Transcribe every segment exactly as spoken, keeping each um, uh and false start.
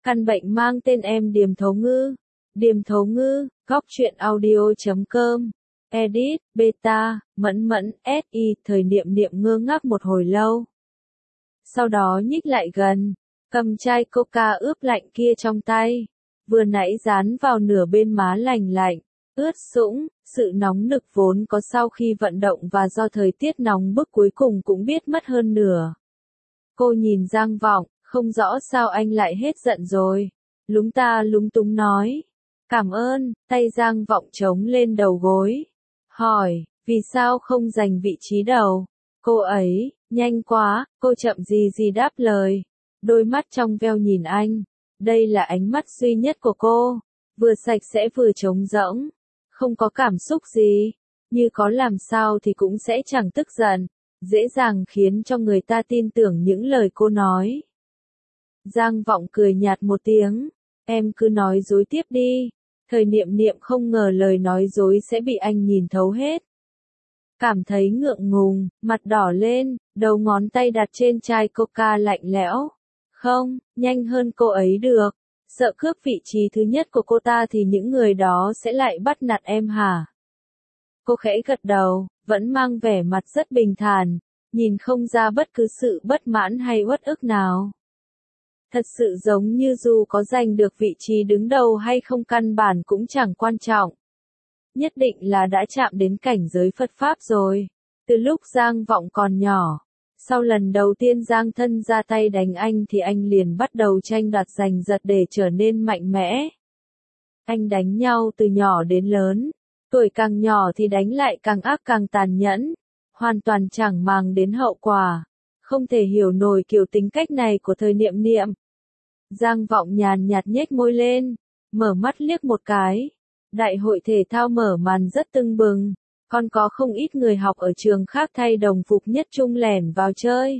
Căn bệnh mang tên em Điềm Thấu Ngư. Điềm Thấu Ngư, góc truyện audio chấm com. Edit, beta, mẫn mẫn, ét i, thời niệm niệm ngơ ngác một hồi lâu. Sau đó nhích lại gần, cầm chai coca ướp lạnh kia trong tay. Vừa nãy dán vào nửa bên má lành lạnh, ướt sũng, sự nóng nực vốn có sau khi vận động và do thời tiết nóng bức cuối cùng cũng biết mất hơn nửa. Cô nhìn Giang Vọng, không rõ sao anh lại hết giận rồi. Lúng ta lúng túng nói. Cảm ơn, tay Giang Vọng chống lên đầu gối. Hỏi, vì sao không giành vị trí đầu? Cô ấy, nhanh quá, cô chậm gì gì đáp lời. Đôi mắt trong veo nhìn anh. Đây là ánh mắt duy nhất của cô. Vừa sạch sẽ vừa trống rỗng. Không có cảm xúc gì. Như có làm sao thì cũng sẽ chẳng tức giận. Dễ dàng khiến cho người ta tin tưởng những lời cô nói. Giang Vọng cười nhạt một tiếng. Em cứ nói dối tiếp đi. Thời niệm niệm không ngờ lời nói dối sẽ bị anh nhìn thấu hết. Cảm thấy ngượng ngùng, mặt đỏ lên, đầu ngón tay đặt trên chai coca lạnh lẽo. Không, nhanh hơn cô ấy được. Sợ cướp vị trí thứ nhất của cô ta thì những người đó sẽ lại bắt nạt em hả? Cô khẽ gật đầu, vẫn mang vẻ mặt rất bình thản, nhìn không ra bất cứ sự bất mãn hay uất ức nào. Thật sự giống như dù có giành được vị trí đứng đầu hay không căn bản cũng chẳng quan trọng. Nhất định là đã chạm đến cảnh giới Phật Pháp rồi. Từ lúc Giang Vọng còn nhỏ, sau lần đầu tiên Giang Thân ra tay đánh anh thì anh liền bắt đầu tranh đoạt giành giật để trở nên mạnh mẽ. Anh đánh nhau từ nhỏ đến lớn, tuổi càng nhỏ thì đánh lại càng ác càng tàn nhẫn, hoàn toàn chẳng màng đến hậu quả. Không thể hiểu nổi kiểu tính cách này của thời niệm niệm. Giang Vọng nhàn nhạt nhếch môi lên, mở mắt liếc một cái. Đại hội thể thao mở màn rất tưng bừng, còn có không ít người học ở trường khác thay đồng phục nhất trung lẻn vào chơi.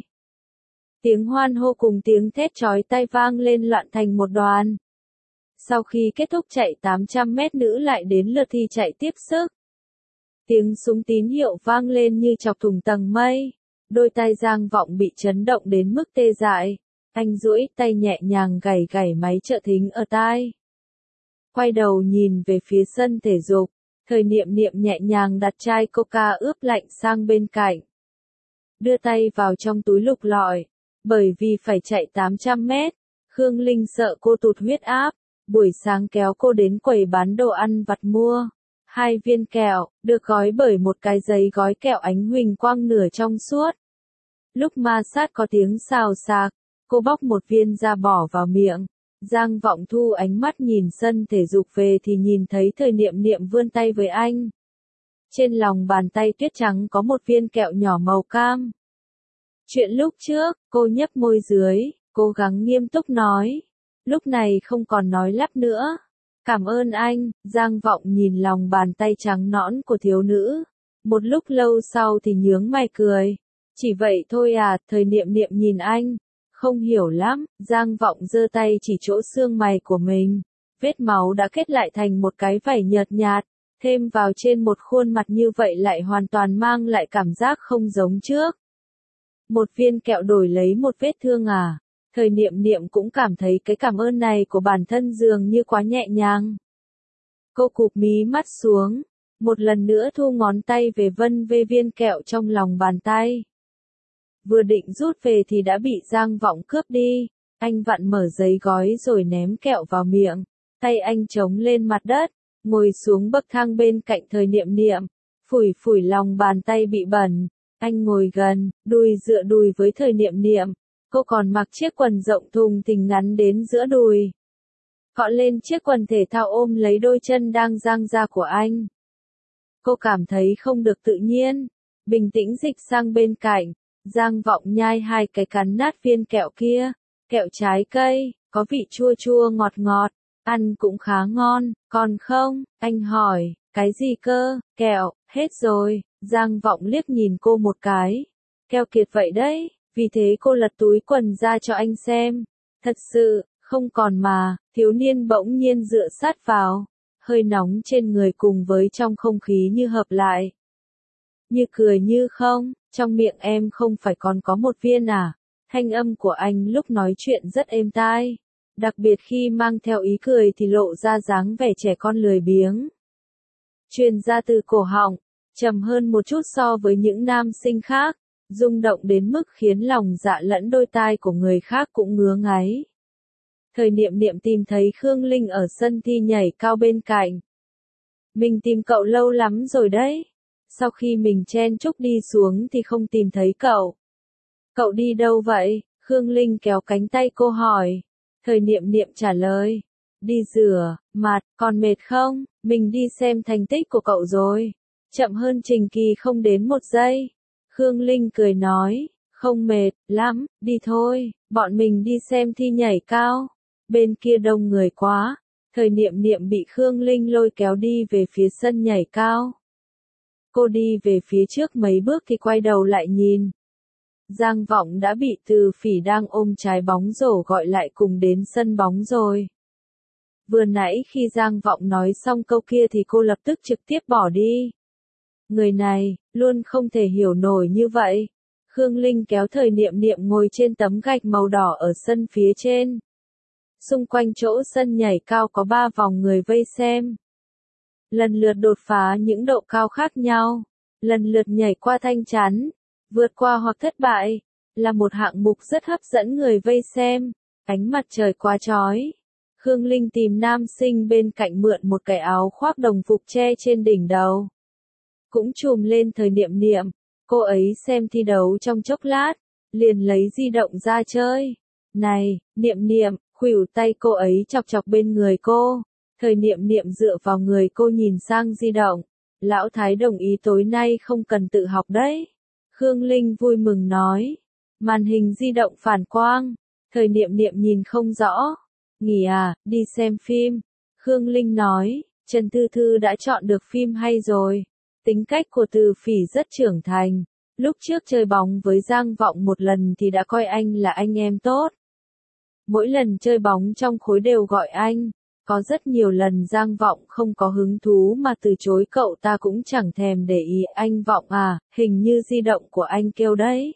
Tiếng hoan hô cùng tiếng thét chói tai vang lên loạn thành một đoàn. Sau khi kết thúc chạy tám trăm mét nữ lại đến lượt thi chạy tiếp sức. Tiếng súng tín hiệu vang lên như chọc thủng tầng mây. Đôi tai Giang Vọng bị chấn động đến mức tê dại. Anh duỗi tay nhẹ nhàng gảy gảy máy trợ thính ở tai. Quay đầu nhìn về phía sân thể dục, thời niệm niệm nhẹ nhàng đặt chai coca ướp lạnh sang bên cạnh. Đưa tay vào trong túi lục lọi, bởi vì phải chạy tám trăm mét, Khương Linh sợ cô tụt huyết áp, buổi sáng kéo cô đến quầy bán đồ ăn vặt mua. Hai viên kẹo, được gói bởi một cái giấy gói kẹo ánh huỳnh quang nửa trong suốt. Lúc ma sát có tiếng xào xạc, cô bóc một viên ra bỏ vào miệng. Giang Vọng thu ánh mắt nhìn sân thể dục về thì nhìn thấy thời niệm niệm vươn tay với anh. Trên lòng bàn tay tuyết trắng có một viên kẹo nhỏ màu cam. Chuyện lúc trước, cô nhấp môi dưới, cố gắng nghiêm túc nói. Lúc này không còn nói lắp nữa. Cảm ơn anh, Giang Vọng nhìn lòng bàn tay trắng nõn của thiếu nữ. Một lúc lâu sau thì nhướng mày cười. Chỉ vậy thôi à, thời niệm niệm nhìn anh. Không hiểu lắm, Giang Vọng giơ tay chỉ chỗ xương mày của mình. Vết máu đã kết lại thành một cái vảy nhợt nhạt, thêm vào trên một khuôn mặt như vậy lại hoàn toàn mang lại cảm giác không giống trước. Một viên kẹo đổi lấy một vết thương à? Thời niệm niệm cũng cảm thấy cái cảm ơn này của bản thân dường như quá nhẹ nhàng. Cô cụp mí mắt xuống, một lần nữa thu ngón tay về vân vê viên kẹo trong lòng bàn tay. Vừa định rút về thì đã bị Giang Vọng cướp đi. Anh vặn mở giấy gói rồi ném kẹo vào miệng. Tay anh chống lên mặt đất, ngồi xuống bậc thang bên cạnh thời niệm niệm. Phủi phủi lòng bàn tay bị bẩn. Anh ngồi gần, đùi dựa đùi với thời niệm niệm. Cô còn mặc chiếc quần rộng thùng thình ngắn đến giữa đùi. Cọ lên chiếc quần thể thao ôm lấy đôi chân đang dang ra của anh. Cô cảm thấy không được tự nhiên. Bình tĩnh dịch sang bên cạnh. Giang Vọng nhai hai cái cắn nát viên kẹo kia, kẹo trái cây, có vị chua chua ngọt ngọt, ăn cũng khá ngon, còn không, anh hỏi, cái gì cơ, kẹo, hết rồi, Giang Vọng liếc nhìn cô một cái, keo kiệt vậy đấy, vì thế cô lật túi quần ra cho anh xem, thật sự, không còn mà, thiếu niên bỗng nhiên dựa sát vào, hơi nóng trên người cùng với trong không khí như hợp lại. Như cười như không, trong miệng em không phải còn có một viên à? Thanh âm của anh lúc nói chuyện rất êm tai. Đặc biệt khi mang theo ý cười thì lộ ra dáng vẻ trẻ con lười biếng. Truyền ra từ cổ họng, trầm hơn một chút so với những nam sinh khác, rung động đến mức khiến lòng dạ lẫn đôi tai của người khác cũng ngứa ngáy. Thời Niệm Niệm tìm thấy Khương Linh ở sân thi nhảy cao bên cạnh. Mình tìm cậu lâu lắm rồi đấy. Sau khi mình chen chúc đi xuống thì không tìm thấy cậu. Cậu đi đâu vậy? Khương Linh kéo cánh tay cô hỏi. Thời Niệm Niệm trả lời. Đi rửa mặt, còn mệt không? Mình đi xem thành tích của cậu rồi. Chậm hơn Trình Kỳ không đến một giây. Khương Linh cười nói. Không mệt lắm, đi thôi, bọn mình đi xem thi nhảy cao. Bên kia đông người quá. Thời Niệm Niệm bị Khương Linh lôi kéo đi về phía sân nhảy cao. Cô đi về phía trước mấy bước thì quay đầu lại nhìn. Giang Vọng đã bị Từ Phỉ đang ôm trái bóng rổ gọi lại cùng đến sân bóng rồi. Vừa nãy khi Giang Vọng nói xong câu kia thì cô lập tức trực tiếp bỏ đi. Người này, luôn không thể hiểu nổi như vậy. Khương Linh kéo Thời Niệm Niệm ngồi trên tấm gạch màu đỏ ở sân phía trên. Xung quanh chỗ sân nhảy cao có ba vòng người vây xem. Lần lượt đột phá những độ cao khác nhau. Lần lượt nhảy qua thanh chắn. Vượt qua hoặc thất bại. Là một hạng mục rất hấp dẫn người vây xem. Ánh mặt trời quá chói. Khương Linh tìm nam sinh bên cạnh mượn một cái áo khoác đồng phục che trên đỉnh đầu. Cũng trùm lên Thời Niệm Niệm. Cô ấy xem thi đấu trong chốc lát. Liền lấy di động ra chơi. Này, Niệm Niệm, khuỷu tay cô ấy chọc chọc bên người cô. Thời Niệm Niệm dựa vào người cô nhìn sang di động. Lão Thái đồng ý tối nay không cần tự học đấy. Khương Linh vui mừng nói. Màn hình di động phản quang. Thời Niệm Niệm nhìn không rõ. Nghỉ à, đi xem phim. Khương Linh nói. Trần Thư Thư đã chọn được phim hay rồi. Tính cách của Từ Phỉ rất trưởng thành. Lúc trước chơi bóng với Giang Vọng một lần thì đã coi anh là anh em tốt. Mỗi lần chơi bóng trong khối đều gọi anh. Có rất nhiều lần Giang Vọng không có hứng thú mà từ chối cậu ta cũng chẳng thèm để ý. Anh Vọng à, hình như di động của anh kêu đấy.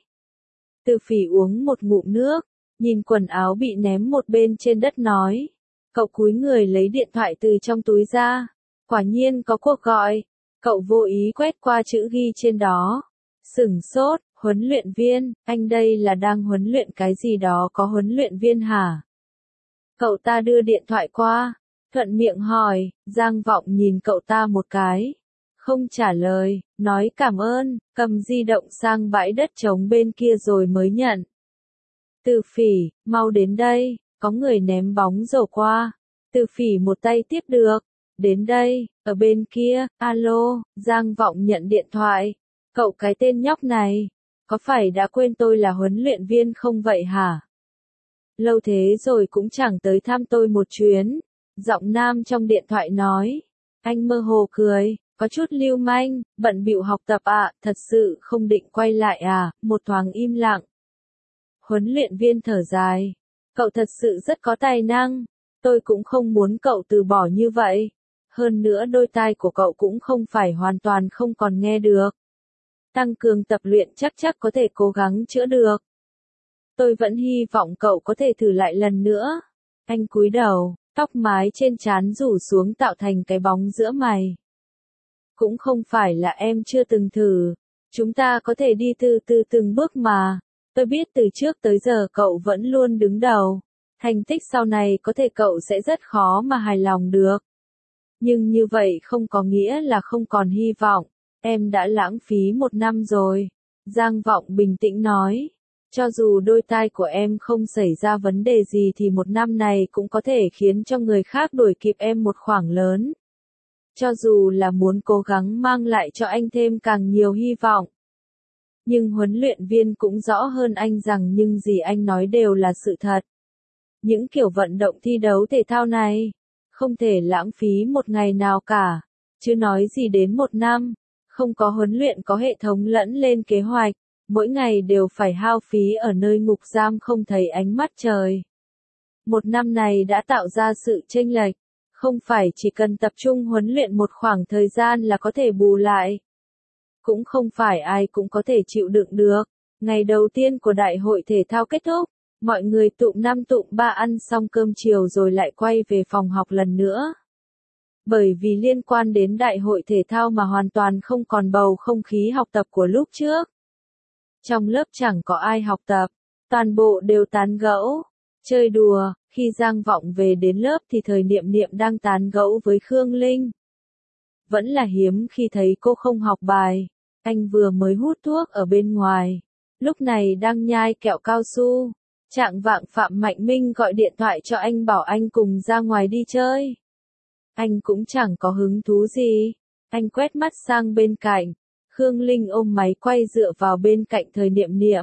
Từ Phỉ uống một ngụm nước, nhìn quần áo bị ném một bên trên đất nói. Cậu cúi người lấy điện thoại từ trong túi ra. Quả nhiên có cuộc gọi. Cậu vô ý quét qua chữ ghi trên đó. Sửng sốt, huấn luyện viên, anh đây là đang huấn luyện cái gì đó có huấn luyện viên hả? Cậu ta đưa điện thoại qua, thuận miệng hỏi, Giang Vọng nhìn cậu ta một cái. Không trả lời, nói cảm ơn, cầm di động sang bãi đất trống bên kia rồi mới nhận. Từ Phỉ, mau đến đây, có người ném bóng rổ qua. Từ Phỉ một tay tiếp được. Đến đây, ở bên kia, alo, Giang Vọng nhận điện thoại. Cậu cái tên nhóc này, có phải đã quên tôi là huấn luyện viên không vậy hả? Lâu thế rồi cũng chẳng tới thăm tôi một chuyến. Giọng nam trong điện thoại nói. Anh mơ hồ cười, có chút lưu manh, bận bịu học tập ạ, à, thật sự không định quay lại à, một thoáng im lặng. Huấn luyện viên thở dài. Cậu thật sự rất có tài năng, tôi cũng không muốn cậu từ bỏ như vậy. Hơn nữa đôi tai của cậu cũng không phải hoàn toàn không còn nghe được. Tăng cường tập luyện chắc chắc có thể cố gắng chữa được. Tôi vẫn hy vọng cậu có thể thử lại lần nữa. Anh cúi đầu, tóc mái trên trán rủ xuống tạo thành cái bóng giữa mày. Cũng không phải là em chưa từng thử. Chúng ta có thể đi từ từ từng bước mà. Tôi biết từ trước tới giờ cậu vẫn luôn đứng đầu. Thành tích sau này có thể cậu sẽ rất khó mà hài lòng được. Nhưng như vậy không có nghĩa là không còn hy vọng. Em đã lãng phí một năm rồi. Giang Vọng bình tĩnh nói. Cho dù đôi tai của em không xảy ra vấn đề gì thì một năm này cũng có thể khiến cho người khác đuổi kịp em một khoảng lớn. Cho dù là muốn cố gắng mang lại cho anh thêm càng nhiều hy vọng. Nhưng huấn luyện viên cũng rõ hơn anh rằng những gì anh nói đều là sự thật. Những kiểu vận động thi đấu thể thao này, không thể lãng phí một ngày nào cả, chứ nói gì đến một năm, không có huấn luyện có hệ thống lẫn lên kế hoạch, mỗi ngày đều phải hao phí ở nơi ngục giam không thấy ánh mắt trời. Một năm này đã tạo ra sự chênh lệch, không phải chỉ cần tập trung huấn luyện một khoảng thời gian là có thể bù lại. Cũng không phải ai cũng có thể chịu đựng được. Ngày đầu tiên của đại hội thể thao kết thúc, Mọi người tụm năm tụm ba ăn xong cơm chiều rồi lại quay về phòng học lần nữa. Bởi vì liên quan đến đại hội thể thao mà hoàn toàn không còn bầu không khí học tập của lúc trước. Trong lớp chẳng có ai học tập, toàn bộ đều tán gẫu, chơi đùa. Khi Giang Vọng về đến lớp thì thời Niệm Niệm đang tán gẫu với Khương Linh. Vẫn là hiếm khi thấy cô không học bài, anh vừa mới hút thuốc ở bên ngoài, lúc này đang nhai kẹo cao su. Trạng vạng Phạm Mạnh Minh gọi điện thoại cho anh bảo anh cùng ra ngoài đi chơi. Anh cũng chẳng có hứng thú gì, anh quét mắt sang bên cạnh, Khương Linh ôm máy quay dựa vào bên cạnh thời Niệm Niệm.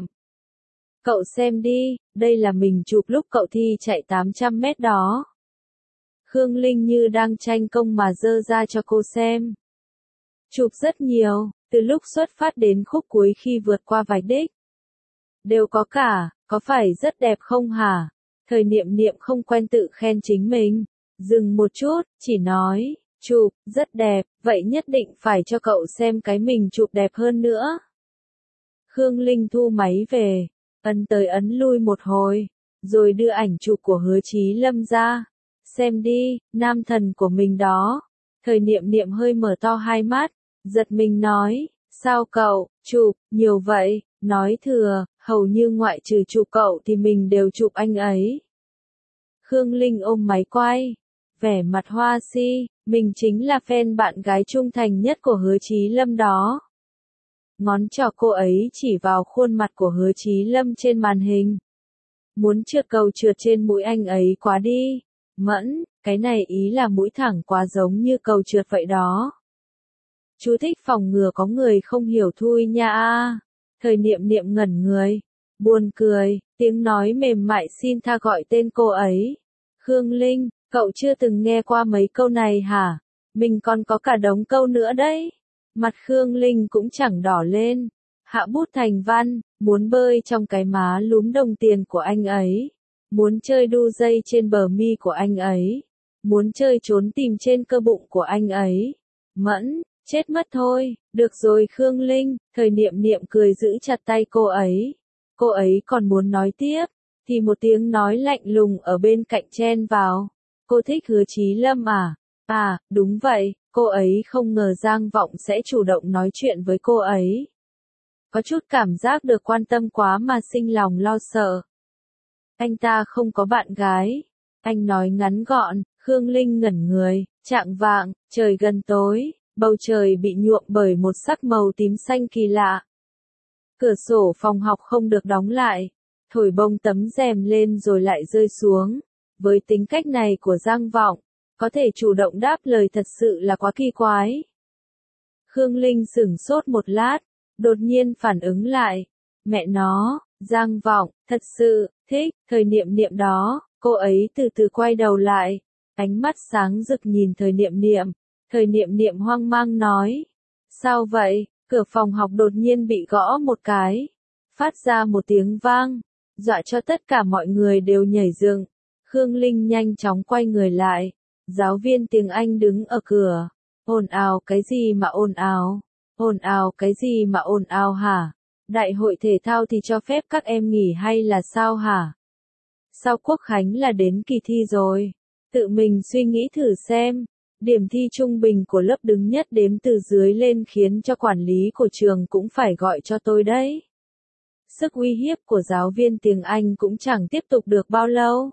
Cậu xem đi, đây là mình chụp lúc cậu thi chạy tám trăm mét đó. Khương Linh như đang tranh công mà giơ ra cho cô xem. Chụp rất nhiều, từ lúc xuất phát đến khúc cuối khi vượt qua vạch đích. Đều có cả, có phải rất đẹp không hả? Thời Niệm Niệm không quen tự khen chính mình. Dừng một chút, chỉ nói, chụp, rất đẹp, vậy nhất định phải cho cậu xem cái mình chụp đẹp hơn nữa. Khương Linh thu máy về, ấn tới ấn lui một hồi, rồi đưa ảnh chụp của Hứa Chí Lâm ra. Xem đi, nam thần của mình đó. Thời Niệm Niệm hơi mở to hai mắt, giật mình nói, sao cậu, chụp, nhiều vậy, nói thừa, hầu như ngoại trừ chụp cậu thì mình đều chụp anh ấy. Khương Linh ôm máy quay, vẻ mặt hoa si, mình chính là fan bạn gái trung thành nhất của Hứa Chí Lâm đó. Ngón trỏ cô ấy chỉ vào khuôn mặt của Hứa Chí Lâm trên màn hình. Muốn trượt cầu trượt trên mũi anh ấy quá đi. Mẫn, cái này ý là mũi thẳng quá giống như cầu trượt vậy đó. Chú thích phòng ngừa có người không hiểu thui nha a. Thời Niệm Niệm ngẩn người, buồn cười, tiếng nói mềm mại xin tha gọi tên cô ấy. Khương Linh, cậu chưa từng nghe qua mấy câu này hả? Mình còn có cả đống câu nữa đấy. Mặt Khương Linh cũng chẳng đỏ lên. Hạ bút thành văn, muốn bơi trong cái má lúm đồng tiền của anh ấy. Muốn chơi đu dây trên bờ mi của anh ấy. Muốn chơi trốn tìm trên cơ bụng của anh ấy. Mẫn, chết mất thôi, được rồi Khương Linh, thời Niệm Niệm cười giữ chặt tay cô ấy. Cô ấy còn muốn nói tiếp, thì một tiếng nói lạnh lùng ở bên cạnh chen vào. Cô thích Hứa Chí Lâm à? À, đúng vậy, cô ấy không ngờ Giang Vọng sẽ chủ động nói chuyện với cô ấy. Có chút cảm giác được quan tâm quá mà sinh lòng lo sợ. Anh ta không có bạn gái. Anh nói ngắn gọn, Khương Linh ngẩn người, chạng vạng, trời gần tối, bầu trời bị nhuộm bởi một sắc màu tím xanh kỳ lạ. Cửa sổ phòng học không được đóng lại, thổi bông tấm rèm lên rồi lại rơi xuống. Với tính cách này của Giang Vọng, có thể chủ động đáp lời thật sự là quá kỳ quái. Khương Linh sửng sốt một lát, đột nhiên phản ứng lại. Mẹ nó, Giang Vọng, thật sự, thích, thời Niệm Niệm đó. Cô ấy từ từ quay đầu lại, ánh mắt sáng rực nhìn thời Niệm Niệm. Thời Niệm Niệm hoang mang nói. Sao vậy? Cửa phòng học đột nhiên bị gõ một cái. Phát ra một tiếng vang, dọa cho tất cả mọi người đều nhảy dựng. Khương Linh nhanh chóng quay người lại. Giáo viên tiếng Anh đứng ở cửa. Ồn ào cái gì mà ồn ào? Ồn ào cái gì mà ồn ào hả? Đại hội thể thao thì cho phép các em nghỉ hay là sao hả? Sau Quốc Khánh là đến kỳ thi rồi. Tự mình suy nghĩ thử xem. Điểm thi trung bình của lớp đứng nhất đếm từ dưới lên khiến cho quản lý của trường cũng phải gọi cho tôi đấy. Sức uy hiếp của giáo viên tiếng Anh cũng chẳng tiếp tục được bao lâu.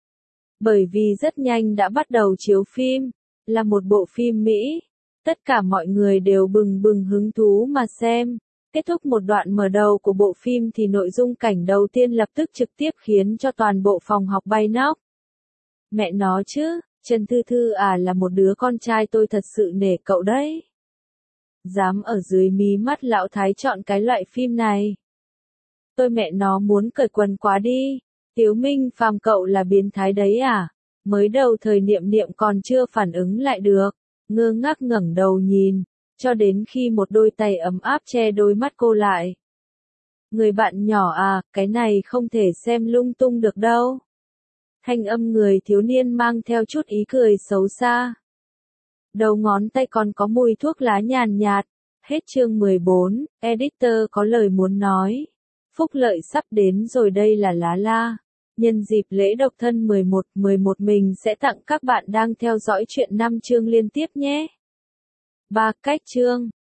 Bởi vì rất nhanh đã bắt đầu chiếu phim, là một bộ phim Mỹ. Tất cả mọi người đều bừng bừng hứng thú mà xem. Kết thúc một đoạn mở đầu của bộ phim thì nội dung cảnh đầu tiên lập tức trực tiếp khiến cho toàn bộ phòng học bay nóc. Mẹ nó chứ, Trần Thư Thư à, là một đứa con trai tôi thật sự nể cậu đấy. Dám ở dưới mí mắt lão thái chọn cái loại phim này. Tôi mẹ nó muốn cởi quần quá đi. Tiếu Minh Phàm cậu là biến thái đấy à? Mới đầu thời Niệm Niệm còn chưa phản ứng lại được, ngơ ngác ngẩng đầu nhìn, cho đến khi một đôi tay ấm áp che đôi mắt cô lại. Người bạn nhỏ à, cái này không thể xem lung tung được đâu. Thanh âm người thiếu niên mang theo chút ý cười xấu xa. Đầu ngón tay còn có mùi thuốc lá nhàn nhạt. Hết chương mười bốn, editor có lời muốn nói. Phúc lợi sắp đến rồi đây là lá la. Nhân dịp lễ độc thân mười một mười một mình sẽ tặng các bạn đang theo dõi chuyện năm chương liên tiếp nhé. ba cách chương